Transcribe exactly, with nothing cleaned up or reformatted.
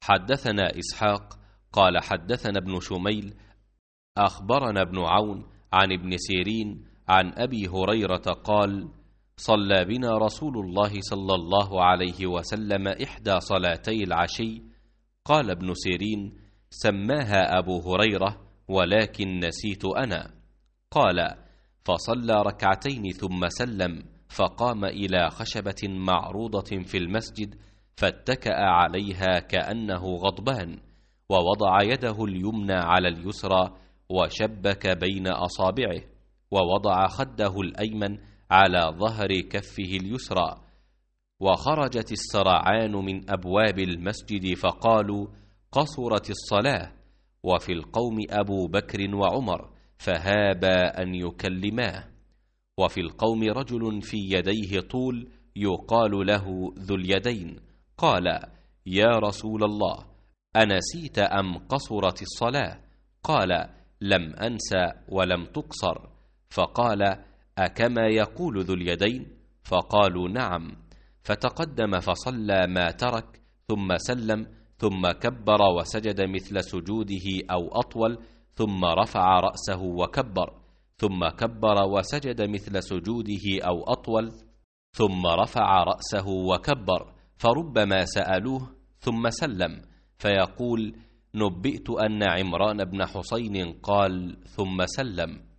حدثنا إسحاق قال حدثنا ابن شميل أخبرنا ابن عون عن ابن سيرين عن أبي هريرة قال: صلى بنا رسول الله صلى الله عليه وسلم إحدى صلاتي العشي. قال ابن سيرين: سماها أبو هريرة ولكن نسيت أنا. قال: فصلى ركعتين ثم سلم، فقام إلى خشبة معروضة في المسجد فاتكأ عليها كأنه غضبان، ووضع يده اليمنى على اليسرى وشبك بين أصابعه، ووضع خده الأيمن على ظهر كفه اليسرى. وخرجت السرعان من أبواب المسجد فقالوا: قصرت الصلاة. وفي القوم أبو بكر وعمر فهابا أن يكلماه. وفي القوم رجل في يديه طول يقال له ذو اليدين، قال: يا رسول الله، أنسيت أم قصرت الصلاة؟ قال: لم أنسى ولم تقصر. فقال: أكما يقول ذو اليدين؟ فقالوا: نعم. فتقدم فصلى ما ترك ثم سلم، ثم كبر وسجد مثل سجوده أو أطول، ثم رفع رأسه وكبر، ثم كبر وسجد مثل سجوده أو أطول، ثم رفع رأسه وكبر. فربما سألوه ثم سلم فيقول: نبئت أن عمران بن حسين قال ثم سلم.